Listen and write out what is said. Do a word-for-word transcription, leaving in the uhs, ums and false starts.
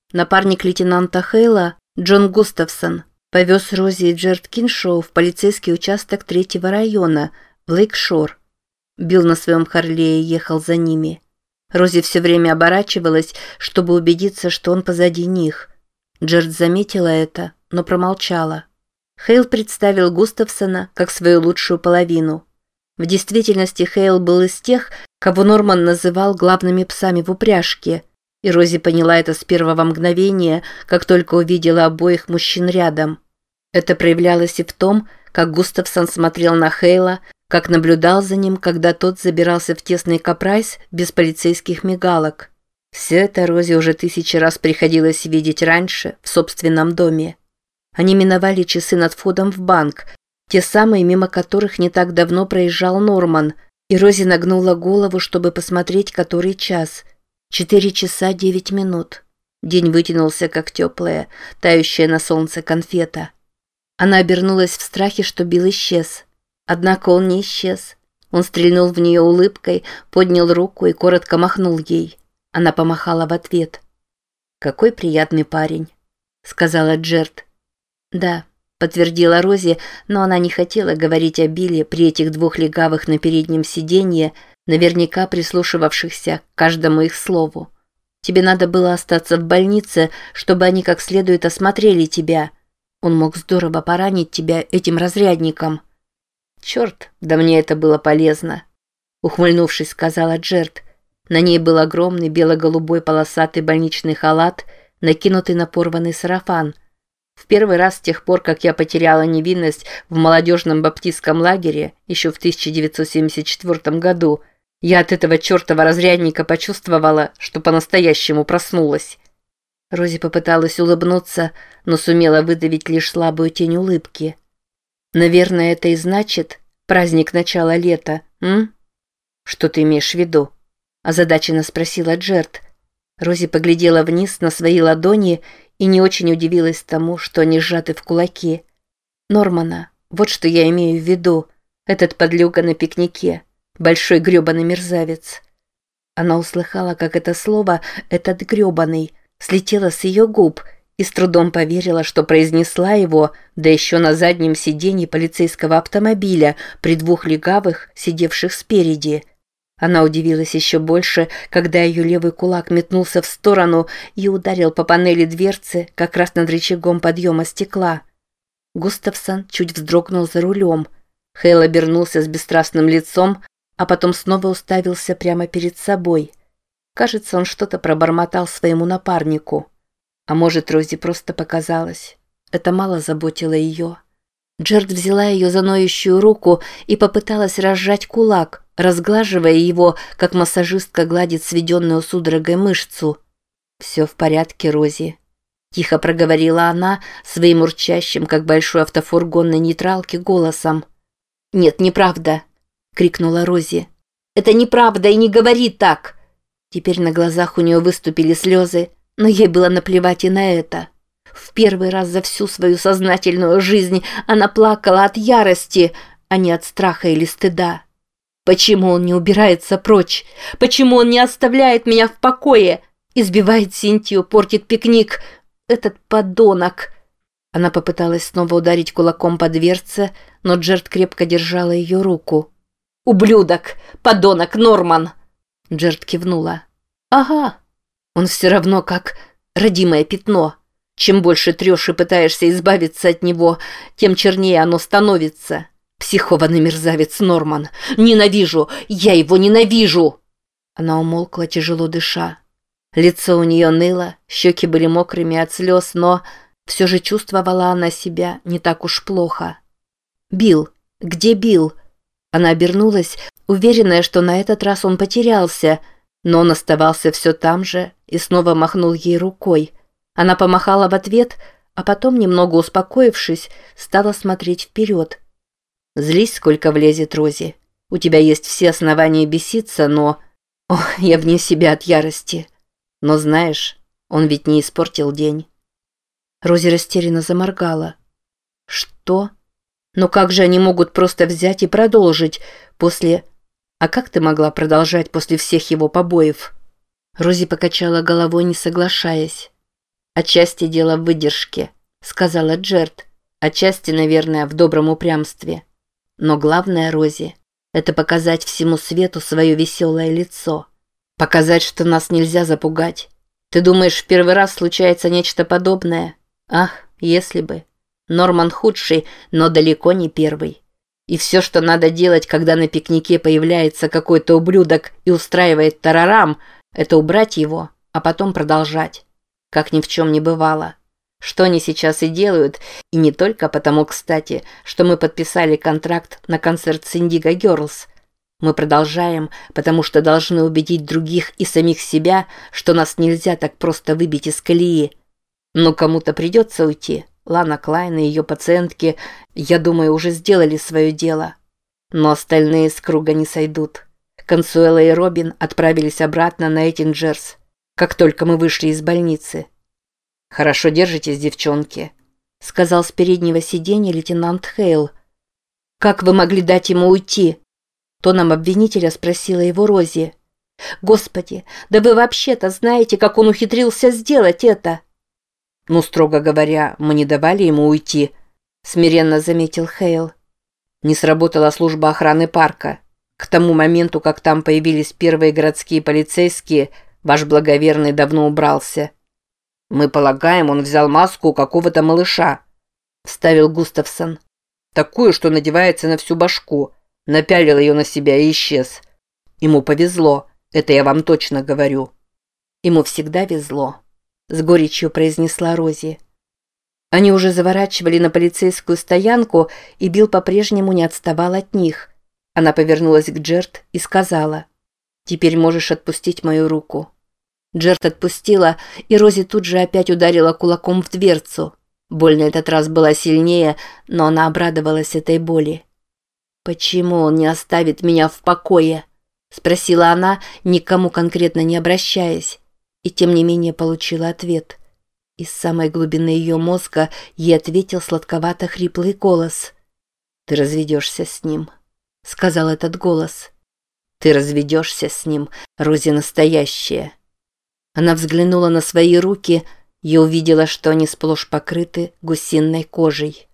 Напарник лейтенанта Хейла, Джон Густавсон, повез Рози и Джерд Киншоу в полицейский участок третьего района в Лейк-Шор. Билл на своем Харлее ехал за ними. Рози все время оборачивалась, чтобы убедиться, что он позади них. Джерд заметила это, но промолчала. Хейл представил Густавсона как свою лучшую половину. В действительности Хейл был из тех, кого Норман называл главными псами в упряжке, и Рози поняла это с первого мгновения, как только увидела обоих мужчин рядом. Это проявлялось и в том, как Густавсон смотрел на Хейла, как наблюдал за ним, когда тот забирался в тесный капрайс без полицейских мигалок. Все это Рози уже тысячи раз приходилось видеть раньше в собственном доме. Они миновали часы над входом в банк, те самые, мимо которых не так давно проезжал Норман, и Рози нагнула голову, чтобы посмотреть, который час. Четыре часа девять минут. День вытянулся, как теплая, тающая на солнце конфета. Она обернулась в страхе, что Билл исчез. Однако он не исчез. Он стрельнул в нее улыбкой, поднял руку и коротко махнул ей. Она помахала в ответ. «Какой приятный парень», — сказала Джерд. «Да», — подтвердила Рози, но она не хотела говорить о Билле при этих двух легавых на переднем сиденье, наверняка прислушивавшихся к каждому их слову. «Тебе надо было остаться в больнице, чтобы они как следует осмотрели тебя. Он мог здорово поранить тебя этим разрядником». «Черт, да мне это было полезно», — ухмыльнувшись, сказала Джерд. На ней был огромный бело-голубой полосатый больничный халат, накинутый на порванный сарафан. В первый раз с тех пор, как я потеряла невинность в молодежном баптистском лагере еще в тысяча девятьсот семьдесят четвёртом году, я от этого чертова разрядника почувствовала, что по-настоящему проснулась. Рози попыталась улыбнуться, но сумела выдавить лишь слабую тень улыбки. «Наверное, это и значит праздник начала лета, м?» «Что ты имеешь в виду?» – озадаченно спросила Джерд. Рози поглядела вниз на свои ладони и не очень удивилась тому, что они сжаты в кулаки. «Нормана, вот что я имею в виду. Этот подлюга на пикнике. Большой грёбаный мерзавец». Она услыхала, как это слово «этот грёбаный» слетело с ее губ и с трудом поверила, что произнесла его, да еще на заднем сиденье полицейского автомобиля при двух легавых, сидевших спереди. Она удивилась еще больше, когда ее левый кулак метнулся в сторону и ударил по панели дверцы как раз над рычагом подъема стекла. Густавсон чуть вздрогнул за рулем. Хейл обернулся с бесстрастным лицом, а потом снова уставился прямо перед собой. Кажется, он что-то пробормотал своему напарнику. А может, Рози просто показалось. Это мало заботило ее. Джерд взяла ее за ноющую руку и попыталась разжать кулак, разглаживая его, как массажистка гладит сведенную судорогой мышцу. «Все в порядке, Рози», – тихо проговорила она своим урчащим, как большой автофургон на нейтралке, голосом. «Нет, неправда», – крикнула Рози. «Это неправда, и не говори так!» Теперь на глазах у нее выступили слезы, но ей было наплевать и на это. В первый раз за всю свою сознательную жизнь она плакала от ярости, а не от страха или стыда. Почему он не убирается прочь? Почему он не оставляет меня в покое? Избивает Синтию, портит пикник. Этот подонок. Она попыталась снова ударить кулаком по дверце, но Джерд крепко держала ее руку. «Ублюдок! Подонок Норман!» Джерд кивнула. «Ага. Он все равно как родимое пятно. Чем больше трешь и пытаешься избавиться от него, тем чернее оно становится. Психованный мерзавец Норман. Ненавижу! Я его ненавижу!» Она умолкла, тяжело дыша. Лицо у нее ныло, щеки были мокрыми от слез, но все же чувствовала она себя не так уж плохо. «Билл! Где Билл?» Она обернулась, уверенная, что на этот раз он потерялся, но он оставался все там же и снова махнул ей рукой. Она помахала в ответ, а потом, немного успокоившись, стала смотреть вперед. «Злись, сколько влезет, Рози. У тебя есть все основания беситься, но... Ох, я вне себя от ярости. Но знаешь, он ведь не испортил день». Рози растерянно заморгала. «Что? Но как же они могут просто взять и продолжить после... А как ты могла продолжать после всех его побоев?» Рози покачала головой, не соглашаясь. «Отчасти дело в выдержке», — сказала Джерт. «Отчасти, наверное, в добром упрямстве. Но главное, Рози, это показать всему свету свое веселое лицо. Показать, что нас нельзя запугать. Ты думаешь, в первый раз случается нечто подобное? Ах, если бы. Норман худший, но далеко не первый. И все, что надо делать, когда на пикнике появляется какой-то ублюдок и устраивает тарарам, это убрать его, а потом продолжать. Как ни в чем не бывало. Что они сейчас и делают, и не только потому, кстати, что мы подписали контракт на концерт с Indigo Girls. Мы продолжаем, потому что должны убедить других и самих себя, что нас нельзя так просто выбить из колеи. Но кому-то придется уйти. Лана Клайн и ее пациентки, я думаю, уже сделали свое дело. Но остальные с круга не сойдут. Консуэла и Робин отправились обратно на Эттинджерс, как только мы вышли из больницы. «Хорошо держитесь, девчонки», — сказал с переднего сиденья лейтенант Хейл. «Как вы могли дать ему уйти?» Тоном обвинителя спросила его Рози. «Господи, да вы вообще-то знаете, как он ухитрился сделать это?» «Ну, строго говоря, мы не давали ему уйти», — смиренно заметил Хейл. «Не сработала служба охраны парка. К тому моменту, как там появились первые городские полицейские, ваш благоверный давно убрался». «Мы полагаем, он взял маску у какого-то малыша», — вставил Густавсон. «Такую, что надевается на всю башку. Напялил ее на себя и исчез. Ему повезло, это я вам точно говорю». «Ему всегда везло», — с горечью произнесла Рози. Они уже заворачивали на полицейскую стоянку, и Билл по-прежнему не отставал от них. Она повернулась к Джерт и сказала: «Теперь можешь отпустить мою руку». Джерт отпустила, и Рози тут же опять ударила кулаком в дверцу. Боль на этот раз была сильнее, но она обрадовалась этой боли. «Почему он не оставит меня в покое?» – спросила она, никому конкретно не обращаясь, и тем не менее получила ответ. Из самой глубины ее мозга ей ответил сладковато-хриплый голос. «Ты разведешься с ним», – сказал этот голос. «Ты разведешься с ним, Рози настоящая». Она взглянула на свои руки и увидела, что они сплошь покрыты гусиной кожей.